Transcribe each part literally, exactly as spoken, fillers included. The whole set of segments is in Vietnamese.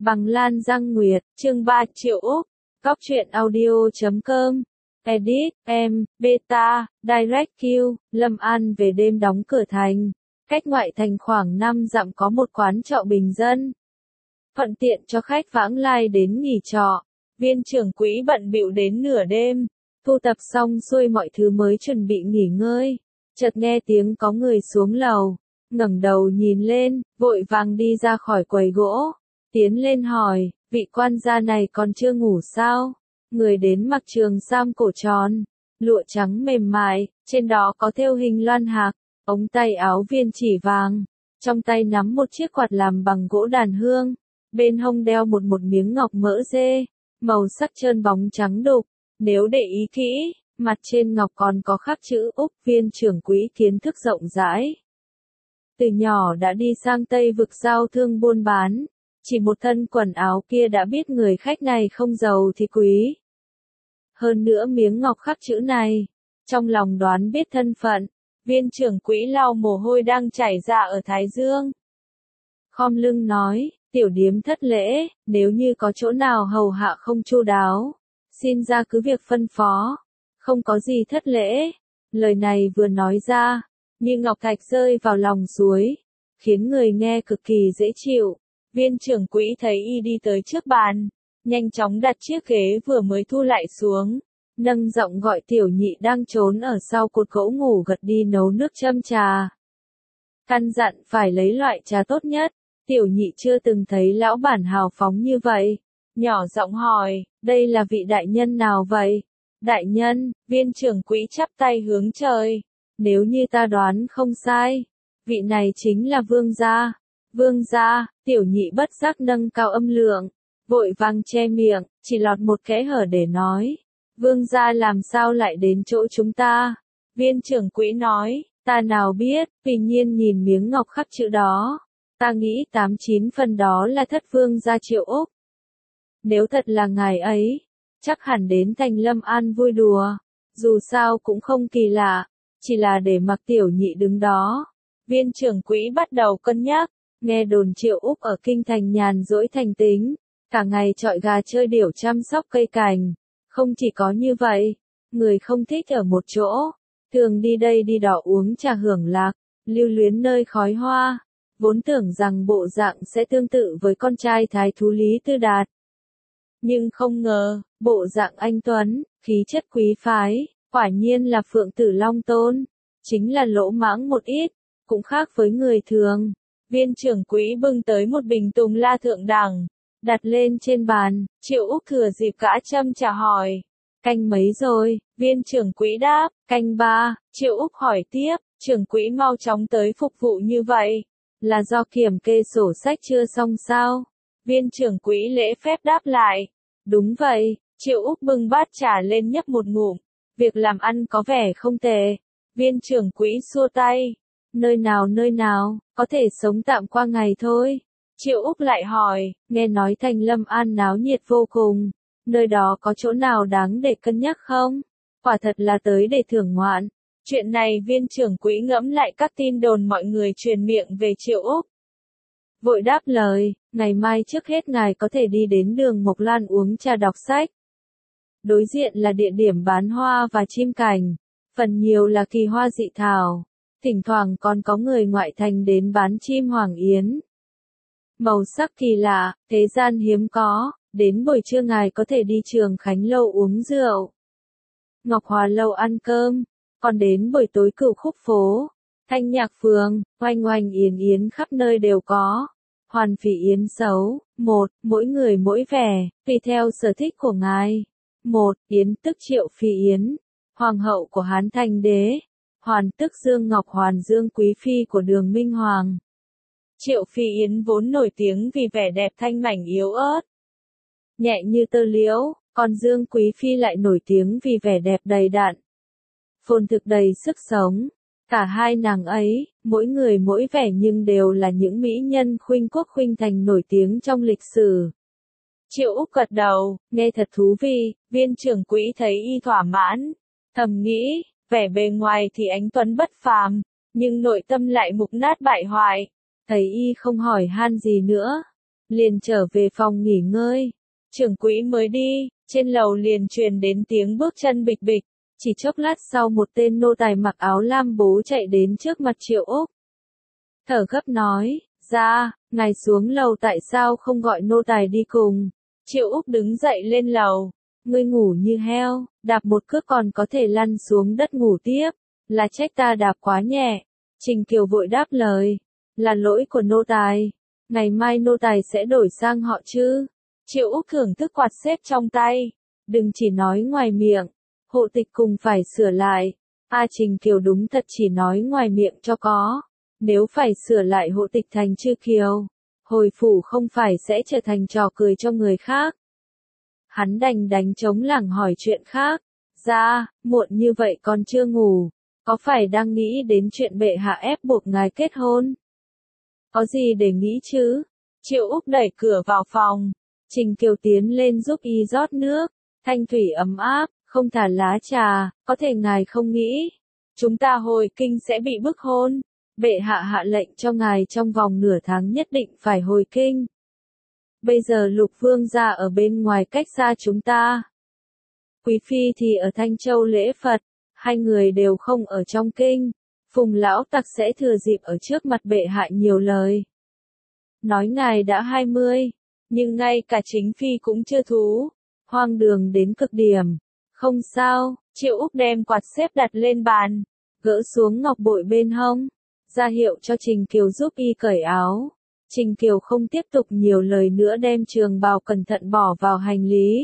Bằng Lan Giang Nguyệt, chương ba Triệu Úc, Cóc truyện audio chấm com, Edit, em, Beta, Direct Q, Lâm An về đêm đóng cửa thành. Cách ngoại thành khoảng năm dặm có một quán trọ bình dân. Thuận tiện cho khách vãng lai đến nghỉ trọ. Viên trưởng quỹ bận bịu đến nửa đêm, thu tập xong xuôi mọi thứ mới chuẩn bị nghỉ ngơi. Chợt nghe tiếng có người xuống lầu, ngẩng đầu nhìn lên, vội vàng đi ra khỏi quầy gỗ. Tiến lên hỏi, vị quan gia này còn chưa ngủ sao? Người đến mặc trường sam cổ tròn, lụa trắng mềm mại, trên đó có thêu hình loan hạc, ống tay áo viên chỉ vàng, trong tay nắm một chiếc quạt làm bằng gỗ đàn hương, bên hông đeo một một miếng ngọc mỡ dê, màu sắc trơn bóng trắng đục. Nếu để ý kỹ, mặt trên ngọc còn có khắc chữ Úc. Viên trưởng quỹ kiến thức rộng rãi. Từ nhỏ đã đi sang Tây vực giao thương buôn bán. Chỉ một thân quần áo kia đã biết người khách này không giàu thì quý. Hơn nữa miếng ngọc khắc chữ này, trong lòng đoán biết thân phận. Viên trưởng quỹ lau mồ hôi đang chảy ra ở thái dương. Khom lưng nói, tiểu điếm thất lễ, nếu như có chỗ nào hầu hạ không chu đáo, xin ra cứ việc phân phó, không có gì thất lễ. Lời này vừa nói ra, như ngọc thạch rơi vào lòng suối, khiến người nghe cực kỳ dễ chịu. Viên trưởng quỹ thấy y đi tới trước bàn, nhanh chóng đặt chiếc ghế vừa mới thu lại xuống, nâng giọng gọi tiểu nhị đang trốn ở sau cột gỗ ngủ gật đi nấu nước châm trà. Căn dặn phải lấy loại trà tốt nhất. Tiểu nhị chưa từng thấy lão bản hào phóng như vậy, nhỏ giọng hỏi, đây là vị đại nhân nào vậy? Đại nhân, viên trưởng quỹ chắp tay hướng trời, nếu như ta đoán không sai, vị này chính là vương gia. Vương gia, tiểu nhị bất giác nâng cao âm lượng, vội vàng che miệng, chỉ lọt một kẽ hở để nói, vương gia làm sao lại đến chỗ chúng ta? Viên trưởng quỹ nói, ta nào biết, tuy nhiên nhìn miếng ngọc khắc chữ đó, ta nghĩ tám chín phần đó là thất vương gia Triệu Úc. Nếu thật là ngài ấy, chắc hẳn đến thành Lâm An vui đùa, dù sao cũng không kỳ lạ, chỉ là để mặc tiểu nhị đứng đó. Viên trưởng quỹ bắt đầu cân nhắc, nghe đồn Triệu Úc ở kinh thành nhàn rỗi thành tính, cả ngày chọi gà chơi điểu chăm sóc cây cành. Không chỉ có như vậy, người không thích ở một chỗ, thường đi đây đi đó uống trà hưởng lạc, lưu luyến nơi khói hoa. Vốn tưởng rằng bộ dạng sẽ tương tự với con trai thái thú Lý Tư Đạt. Nhưng không ngờ, bộ dạng anh tuấn, khí chất quý phái, quả nhiên là Phượng Tử Long Tôn, chính là lỗ mãng một ít, cũng khác với người thường. Viên trưởng quỹ bưng tới một bình tùng la thượng đẳng, đặt lên trên bàn. Triệu Úc thừa dịp gã châm trà hỏi, canh mấy rồi? Viên trưởng quỹ đáp, canh ba. Triệu Úc hỏi tiếp, trưởng quỹ mau chóng tới phục vụ như vậy, là do kiểm kê sổ sách chưa xong sao? Viên trưởng quỹ lễ phép đáp lại, đúng vậy. Triệu Úc bưng bát trà lên nhấp một ngụm, việc làm ăn có vẻ không tệ. Viên trưởng quỹ xua tay, nơi nào nơi nào, có thể sống tạm qua ngày thôi. Triệu Úc lại hỏi, nghe nói thành Lâm An náo nhiệt vô cùng, nơi đó có chỗ nào đáng để cân nhắc không? Quả thật là tới để thưởng ngoạn. Chuyện này viên trưởng quỹ ngẫm lại các tin đồn mọi người truyền miệng về Triệu Úc. Vội đáp lời, ngày mai trước hết ngài có thể đi đến đường Mộc Lan uống trà đọc sách. Đối diện là địa điểm bán hoa và chim cảnh, phần nhiều là kỳ hoa dị thảo, thỉnh thoảng còn có người ngoại thành đến bán chim hoàng yến. Màu sắc kỳ lạ, thế gian hiếm có, đến buổi trưa ngài có thể đi Trường Khánh Lâu uống rượu, Ngọc Hòa Lâu ăn cơm. Còn đến buổi tối Cửu Khúc phố, Thanh Nhạc Phường, oanh oanh yến yến khắp nơi đều có. Hoàn phỉ yến xấu, một, mỗi người mỗi vẻ, tùy theo sở thích của ngài. Một, yến tức Triệu Phi Yến, hoàng hậu của Hán Thành Đế. Hoàn tức Dương Ngọc Hoàn Dương Quý Phi của Đường Minh Hoàng. Triệu Phi Yến vốn nổi tiếng vì vẻ đẹp thanh mảnh yếu ớt, nhẹ như tơ liễu, còn Dương Quý Phi lại nổi tiếng vì vẻ đẹp đầy đặn, phồn thực đầy sức sống. Cả hai nàng ấy, mỗi người mỗi vẻ nhưng đều là những mỹ nhân khuynh quốc khuynh thành nổi tiếng trong lịch sử. Triệu Úc gật đầu, nghe thật thú vị. Viên trưởng quỹ thấy y thỏa mãn, thầm nghĩ, vẻ bề ngoài thì anh tuấn bất phàm, nhưng nội tâm lại mục nát bại hoại. Thấy y không hỏi han gì nữa, liền trở về phòng nghỉ ngơi. Trưởng quỹ mới đi, trên lầu liền truyền đến tiếng bước chân bịch bịch. Chỉ chốc lát sau một tên nô tài mặc áo lam bố chạy đến trước mặt Triệu Úc. Thở gấp nói, ra, ngài xuống lầu tại sao không gọi nô tài đi cùng. Triệu Úc đứng dậy lên lầu. Ngươi ngủ như heo, đạp một cước còn có thể lăn xuống đất ngủ tiếp. Là trách ta đạp quá nhẹ. Trình Kiều vội đáp lời. Là lỗi của nô tài. Ngày mai nô tài sẽ đổi sang họ chứ. Triệu Úc thưởng thức quạt xếp trong tay. Đừng chỉ nói ngoài miệng. Hộ tịch cùng phải sửa lại. A Trình Kiều đúng thật chỉ nói ngoài miệng cho có. Nếu phải sửa lại hộ tịch thành chữ Kiều, hồi phủ không phải sẽ trở thành trò cười cho người khác. Hắn đành đánh trống lảng hỏi chuyện khác. Ra, muộn như vậy còn chưa ngủ. Có phải đang nghĩ đến chuyện bệ hạ ép buộc ngài kết hôn? Có gì để nghĩ chứ? Triệu Úc đẩy cửa vào phòng. Trình Kiều tiến lên giúp y rót nước. Thanh thủy ấm áp, không thả lá trà, có thể ngài không nghĩ. Chúng ta hồi kinh sẽ bị bức hôn. Bệ hạ hạ lệnh cho ngài trong vòng nửa tháng nhất định phải hồi kinh. Bây giờ Lục Vương gia ở bên ngoài cách xa chúng ta. Quý phi thì ở Thanh Châu lễ Phật, hai người đều không ở trong kinh. Phùng lão tặc sẽ thừa dịp ở trước mặt bệ hạ nhiều lời. Nói ngài đã hai mươi, nhưng ngay cả chính phi cũng chưa thú. Hoang đường đến cực điểm. Không sao, Triệu Úc đem quạt xếp đặt lên bàn, gỡ xuống ngọc bội bên hông, ra hiệu cho Trình Kiều giúp y cởi áo. Trình Kiều không tiếp tục nhiều lời nữa đem trường bào cẩn thận bỏ vào hành lý.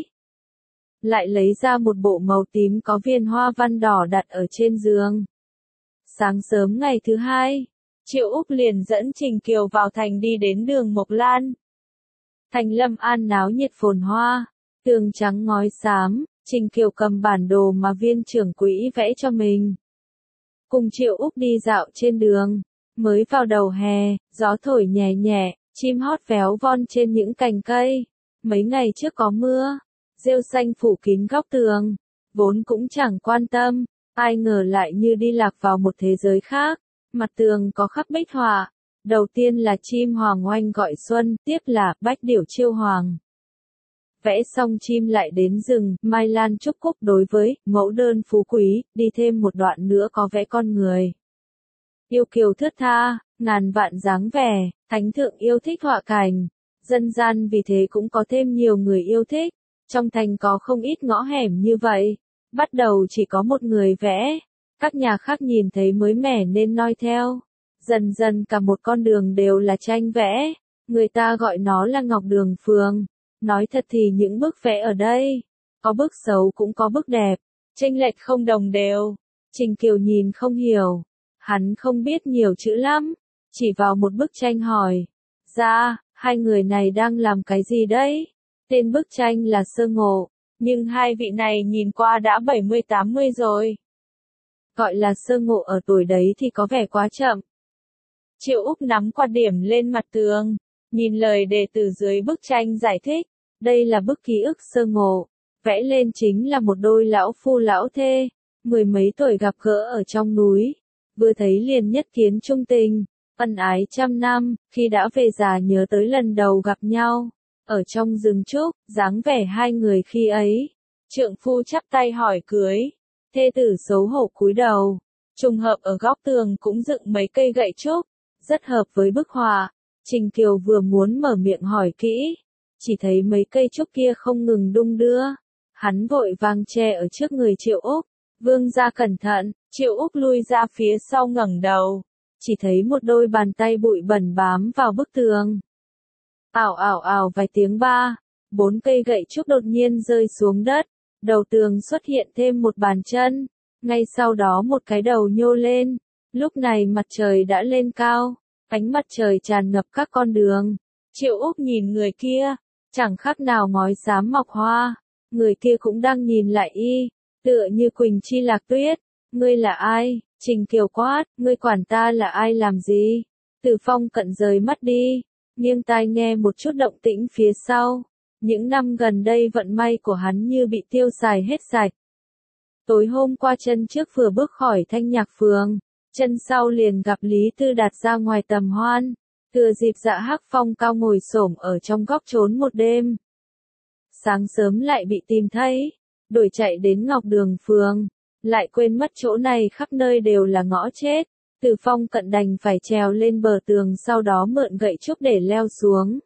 Lại lấy ra một bộ màu tím có viên hoa văn đỏ đặt ở trên giường. Sáng sớm ngày thứ hai, Triệu Úc liền dẫn Trình Kiều vào thành đi đến đường Mộc Lan. Thành Lâm An náo nhiệt phồn hoa, tường trắng ngói xám, Trình Kiều cầm bản đồ mà viên trưởng quỹ vẽ cho mình. Cùng Triệu Úc đi dạo trên đường, mới vào đầu hè, gió thổi nhẹ nhẹ, chim hót véo von trên những cành cây. Mấy ngày trước có mưa, rêu xanh phủ kín góc tường, vốn cũng chẳng quan tâm, ai ngờ lại như đi lạc vào một thế giới khác. Mặt tường có khắc bích họa, đầu tiên là chim hoàng oanh gọi xuân, tiếp là bách điểu chiêu hoàng. Vẽ xong chim lại đến rừng, mai lan trúc cúc đối với mẫu đơn phú quý, đi thêm một đoạn nữa có vẽ con người. Yêu kiều thướt tha, ngàn vạn dáng vẻ, thánh thượng yêu thích họa cảnh. Dân gian vì thế cũng có thêm nhiều người yêu thích. Trong thành có không ít ngõ hẻm như vậy. Bắt đầu chỉ có một người vẽ. Các nhà khác nhìn thấy mới mẻ nên noi theo. Dần dần cả một con đường đều là tranh vẽ. Người ta gọi nó là Ngọc Đường Phường. Nói thật thì những bức vẽ ở đây, có bức xấu cũng có bức đẹp, chênh lệch không đồng đều. Trình Kiều nhìn không hiểu, hắn không biết nhiều chữ lắm, chỉ vào một bức tranh hỏi. Ra, hai người này đang làm cái gì đấy? Tên bức tranh là Sơ Ngộ, nhưng hai vị này nhìn qua đã bảy mươi tám mươi rồi. Gọi là Sơ Ngộ ở tuổi đấy thì có vẻ quá chậm. Triệu Úc nắm quạt điểm lên mặt tường. Nhìn lời đề từ dưới bức tranh giải thích, đây là bức ký ức Sơ Ngộ, vẽ lên chính là một đôi lão phu lão thê, mười mấy tuổi gặp gỡ ở trong núi, vừa thấy liền nhất kiến trung tình, ân ái trăm năm, khi đã về già nhớ tới lần đầu gặp nhau, ở trong rừng trúc, dáng vẻ hai người khi ấy, trượng phu chắp tay hỏi cưới, thê tử xấu hổ cúi đầu, trùng hợp ở góc tường cũng dựng mấy cây gậy trúc, rất hợp với bức họa. Trình Kiều vừa muốn mở miệng hỏi kỹ, chỉ thấy mấy cây trúc kia không ngừng đung đưa. Hắn vội vàng che ở trước người Triệu Úc. Vương gia cẩn thận, Triệu Úc lui ra phía sau ngẩng đầu. Chỉ thấy một đôi bàn tay bụi bẩn bám vào bức tường. Ảo ảo ảo vài tiếng ba, bốn cây gậy trúc đột nhiên rơi xuống đất. Đầu tường xuất hiện thêm một bàn chân. Ngay sau đó một cái đầu nhô lên. Lúc này mặt trời đã lên cao. Ánh mặt trời tràn ngập các con đường. Triệu Úc nhìn người kia, chẳng khác nào ngói xám mọc hoa. Người kia cũng đang nhìn lại y, tựa như Quỳnh Chi Lạc Tuyết. Ngươi là ai? Trình Kiều quát, ngươi quản ta là ai làm gì? Từ Phong cận rời mắt đi, nghiêng tai nghe một chút động tĩnh phía sau. Những năm gần đây vận may của hắn như bị tiêu xài hết sạch. Tối hôm qua chân trước vừa bước khỏi Thanh Nhạc Phường. Chân sau liền gặp Lý Tư Đạt ra ngoài tầm hoan. Thừa dịp Dạ Hắc Phong cao ngồi xổm ở trong góc trốn một đêm. Sáng sớm lại bị tìm thấy, đuổi chạy đến Ngọc Đường phường, lại quên mất chỗ này khắp nơi đều là ngõ chết. Từ Phong Cận đành phải trèo lên bờ tường, sau đó mượn gậy trúc để leo xuống.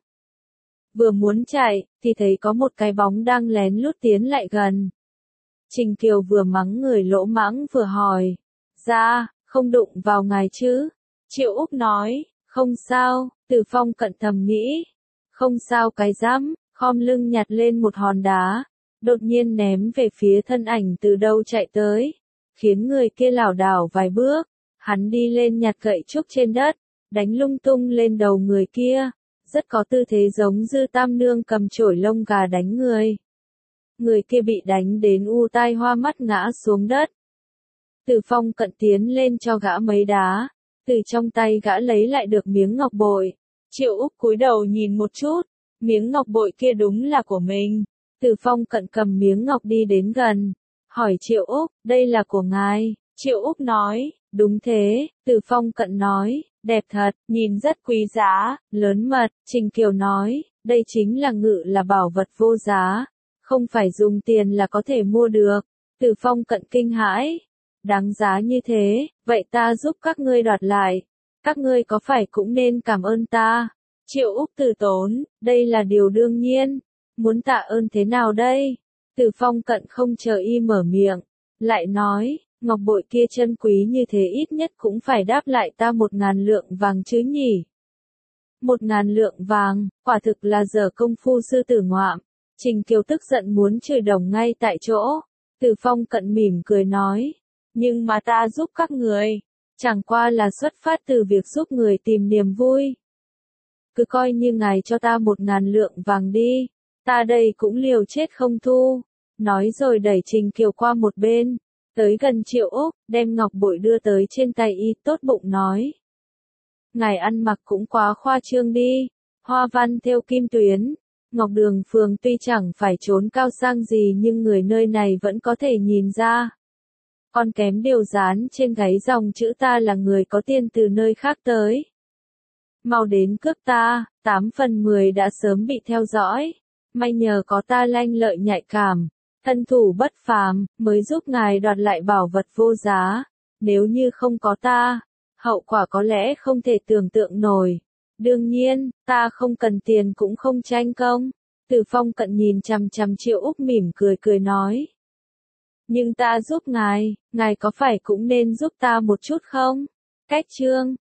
Vừa muốn chạy, thì thấy có một cái bóng đang lén lút tiến lại gần. Trình Kiều vừa mắng người lỗ mãng vừa hỏi, ra, không đụng vào ngài chứ? Triệu Úc nói, không sao. Từ Phong Cận thầm nghĩ, không sao cái rắm, khom lưng nhặt lên một hòn đá, đột nhiên ném về phía thân ảnh từ đâu chạy tới, khiến người kia lảo đảo vài bước. Hắn đi lên nhặt gậy trúc trên đất, đánh lung tung lên đầu người kia, rất có tư thế giống Dư Tam Nương cầm chổi lông gà đánh người. Người kia bị đánh đến u tai hoa mắt ngã xuống đất. Từ Phong Cận tiến lên cho gã mấy đá, từ trong tay gã lấy lại được miếng ngọc bội. Triệu Úc cúi đầu nhìn một chút, miếng ngọc bội kia đúng là của mình. Từ Phong Cận cầm miếng ngọc đi đến gần, hỏi Triệu Úc, đây là của ngài? Triệu Úc nói, đúng thế. Từ Phong Cận nói, đẹp thật, nhìn rất quý giá, lớn mật. Trình Kiều nói, đây chính là ngự là bảo vật vô giá, không phải dùng tiền là có thể mua được. Từ Phong Cận kinh hãi, đáng giá như thế, vậy ta giúp các ngươi đoạt lại, các ngươi có phải cũng nên cảm ơn ta? Triệu Úc từ tốn, đây là điều đương nhiên, muốn tạ ơn thế nào đây? Từ Phong Cận không chờ y mở miệng, lại nói, ngọc bội kia chân quý như thế ít nhất cũng phải đáp lại ta một ngàn lượng vàng chứ nhỉ? Một ngàn lượng vàng, quả thực là dở công phu sư tử ngoạm. Trình Kiều tức giận muốn chửi đồng ngay tại chỗ. Từ Phong Cận mỉm cười nói, nhưng mà ta giúp các người, chẳng qua là xuất phát từ việc giúp người tìm niềm vui. Cứ coi như ngài cho ta một ngàn lượng vàng đi, ta đây cũng liều chết không thu. Nói rồi đẩy Trình Kiều qua một bên, tới gần Triệu Úc, đem ngọc bội đưa tới trên tay y, tốt bụng nói. Ngài ăn mặc cũng quá khoa trương đi, hoa văn thêu kim tuyến. Ngọc Đường phường tuy chẳng phải trốn cao sang gì nhưng người nơi này vẫn có thể nhìn ra. Còn kém điều dán trên gáy dòng chữ ta là người có tiền từ nơi khác tới. Mau đến cướp ta, tám phần mười đã sớm bị theo dõi. May nhờ có ta lanh lợi nhạy cảm, thân thủ bất phàm, mới giúp ngài đoạt lại bảo vật vô giá. Nếu như không có ta, hậu quả có lẽ không thể tưởng tượng nổi. Đương nhiên, ta không cần tiền cũng không tranh công. Từ Phong Cận nhìn chằm chằm Triệu Úc mỉm cười cười nói. Nhưng ta giúp ngài, ngài có phải cũng nên giúp ta một chút không? Cách chương